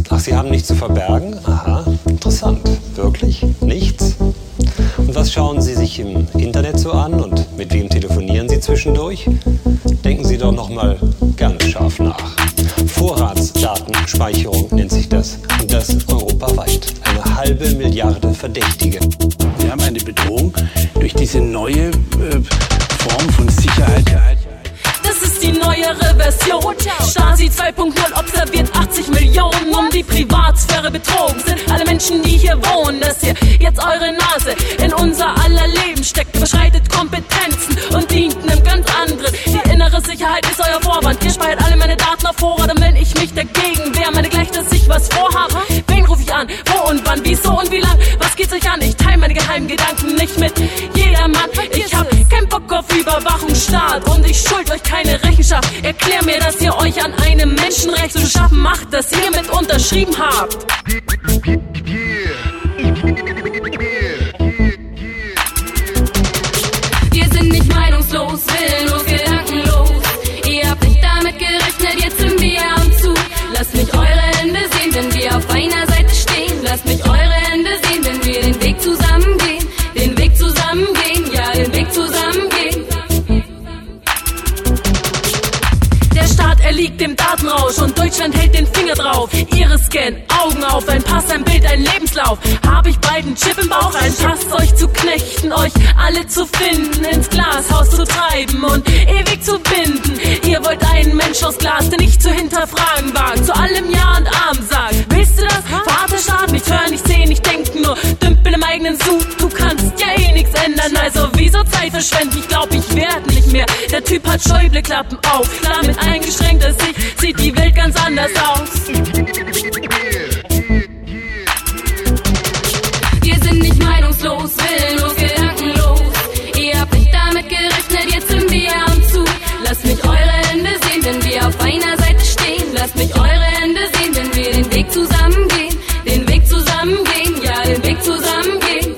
Ach, Sie haben nichts zu verbergen? Aha, interessant. Wirklich? Nichts? Und was schauen Sie sich im Internet so an und mit wem telefonieren Sie zwischendurch? Denken Sie doch noch mal ganz scharf nach. Vorratsdatenspeicherung nennt sich das. Und das europaweit. 1,5 Milliarde Verdächtige. Wir haben eine Bedrohung durch diese neue Form von Sicherheit. Das ist die neuere Version. Stasi 2.0 observiert 80 Millionen, um die Privatsphäre betrogen sind. Alle Menschen, die hier wohnen, dass ihr jetzt eure Nase in unser aller Leben steckt, überschreitet Kompetenzen und dient einem ganz anderen. Die innere Sicherheit ist euer Vorwand. Ihr speichert alle meine Daten auf Vorrat, und wenn ich mich dagegen wehre, meine gleich, dass ich was vorhabe. Wen rufe ich an? Wo und wann? Wieso und wie lang? Was geht's euch an? Ich teile meine geheimen Gedanken nicht mit jedermann. Ich hab keinen Bock auf Überwachungsstaat und ich schuld euch keine Rechenschaft. Erklär mir, dass ihr euch an einem Menschenrecht zu schaffen macht, das ihr mit unterschrieben habt. Wir sind nicht meinungslos, willenlos, gedankenlos. Ihr habt nicht damit gerechnet, jetzt sind wir am Zug. Lasst mich eure Hände sehen, wenn wir auf einer Seite stehen. Lasst mich eure Hände sehen, wenn wir den Weg zusammen gehen. Den Weg zusammen gehen, ja, den Weg zusammen gehen. Der Staat erliegt dem Datenrausch und Deutschland hält den Finger drauf. Iris-Scan, Augen auf, ein Pass, ein Bild, ein Lebenslauf. Hab ich bald einen Chip im Bauch, ein Pass, euch zu knechten, euch alle zu finden, ins Glashaus zu treiben und ewig zu binden. Ihr wollt einen Mensch aus Glas, der nicht zu hinterfragen wagt, zu allem Ja und Amen sagt. Willst du das? Vaterstaat, nicht hören, nicht sehen, nicht denken, nur Dümpel im eigenen Sud. Du kannst ja eh nichts ändern, also wieso Zeit verschwenden? Ich glaub, ich werd nicht mehr. Der Typ hat Schäubleklappen auf, klar mit eingeschränkter Sicht sieht die Welt ganz anders aus. Wir sind nicht meinungslos, willenlos, gedankenlos. Ihr habt nicht damit gerechnet, jetzt sind wir am Zug. Lasst mich eure Hände sehen, wenn wir auf einer Seite stehen. Lasst mich eure Hände sehen, wenn wir den Weg zusammen gehen. Den Weg zusammen gehen, ja, den Weg zusammen gehen.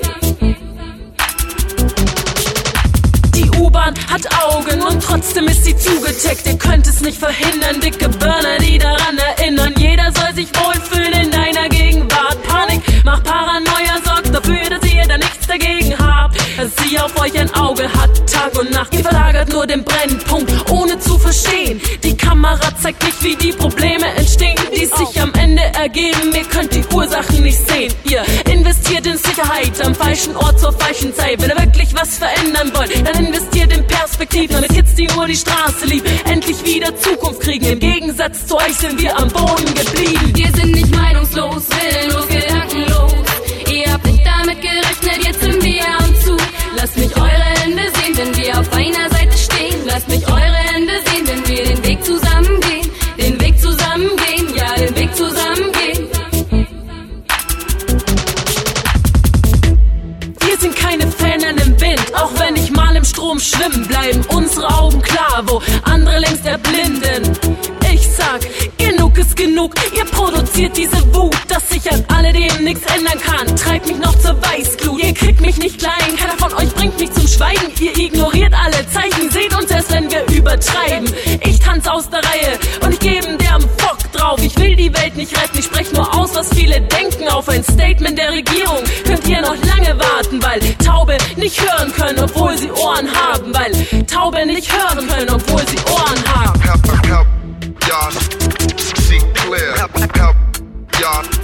Die U-Bahn hat Augen und trotzdem ist sie zugecheckt. Ihr könnt es nicht verhindern, dicke Burner, die daran erinnern. Jeder soll sich wohlfühlen in deiner Gegenwart. Panik macht Paranoia, sorgt dafür, dass ihr da nichts dagegen habt. Dass sie auf euch ein Auge hat, Tag und Nacht. Ihr verlagert nur den Brennpunkt, ohne zu verstehen. Die Kamera zeigt nicht, wie die Probleme entstehen, die sich am Ende ergeben. Ihr könnt die Ursachen nicht sehen. Ihr investiert in Sicherheit am falschen Ort zur falschen Zeit. Wenn ihr wirklich was verändern wollt, dann investiert in Perspektiven, damit Kids, die nur die Straße lieben, endlich wieder Zukunft kriegen. Im Gegensatz zu euch sind wir am Boden geblieben. Wir sind nicht meinungslos, willenlos, gedankenlos. Ihr habt nicht damit gerechnet, jetzt sind wir am Zug. Lasst mich eure Hände sehen, wenn wir auf einer Seite stehen. Lasst mich eure Hände sehen, wenn wir den Weg zusammen gehen. Den Weg zusammen gehen, ja, den Weg zusammen gehen. Wir sind keine Fähnen im Wind, auch wenn ich mal im Strom schwimmen. Bleiben unsere Augen klar, wo andere längst erblinden. Ich sag, genug ist genug. Ihr produziert diese Wut, dass sich an alledem nichts ändern kann. Treibt mich noch zur Weißglut. Ihr kriegt mich nicht klein, keiner von euch bringt mich zum Schweigen. Ihr ignoriert alle Zeichen, seht uns erst, wenn wir übertreiben. Ich tanze aus der Reihe und ich gebe der Bock drauf. Ich will die Welt nicht retten, ich sprech nur aus, was viele denken. Auf ein Statement der Regierung könnt ihr noch lange warten, weil Taube nicht hören können, obwohl sie Ohren haben. Weil Taube nicht hören können, obwohl sie Ohren haben. Help, y'all see clear. Help, y'all